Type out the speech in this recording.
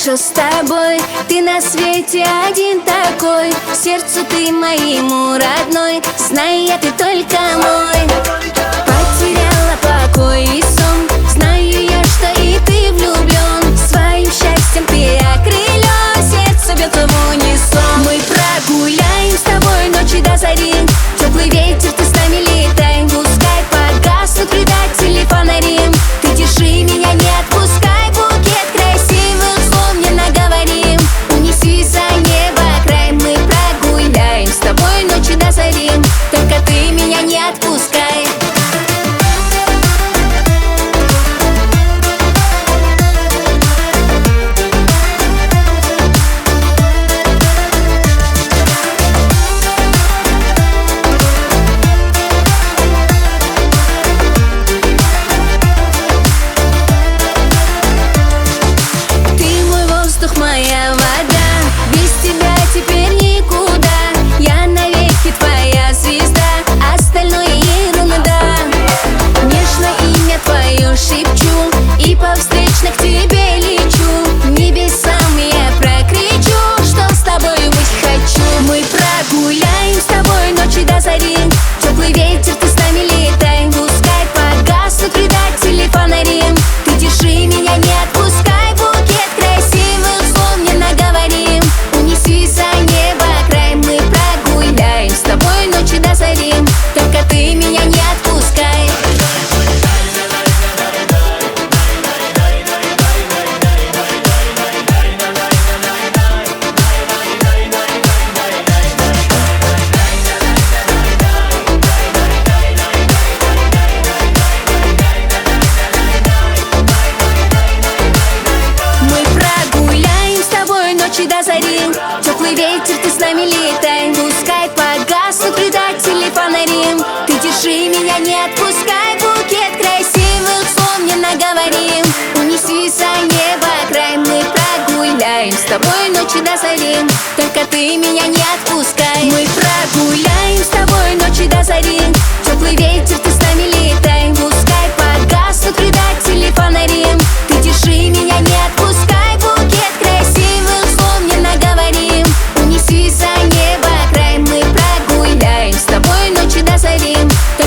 хорошо с тобой. Ты на свете один такой, сердцу ты моему родной. Знай, я ты только мой. Потеряла покой и сон, знаю я, что и ты влюблен. Своим счастьем ты окрылен, сердце бьется в унисон. Мы прогуляем с тобой ночи до зари, теплый ветер, ты с нами летай. Пускай погаснут предатели фонари, ты держи меня, не отпускай. Букет красивых слов мне наговорим, унеси за небо край. Мы прогуляем с тобой ночи до зари, только ты меня не отпускай. Моя вода, без тебя теперь никуда. Я навеки твоя звезда, остальное ерунда. Нежно имя твое шепчу и по встречно к тебе лечу. Небесам я прокричу, что с тобой быть хочу. Мы прогуляем с тобой ночи до зари, теплый ветер, ты с нами летай. Пускай погаснут предатели фонари, ты держи меня, не отпускай. Букет красивых слов мне наговорим, унеси за небо край. Мы прогуляем с тобой ночи до зари, только ты меня не отпускай. До зари, теплый ветер, ты с нами летай. Пускай погаснут предатели фонари, ты держи меня, не отпускай. Букет красивых слов мне наговорим, унеси за небо край. Мы прогуляем с тобой ночи до зари, только ты меня не отпускай. Мы прогуляем с тобой ночи до зари, теплый ветер, ты с нами летай. Пускай погаснут предатели фонари, ты держи меня, не отпускай. Букет красивых слов мне наговорим, унеси за небо край. Мы прогуляем с тобой ночи до зари,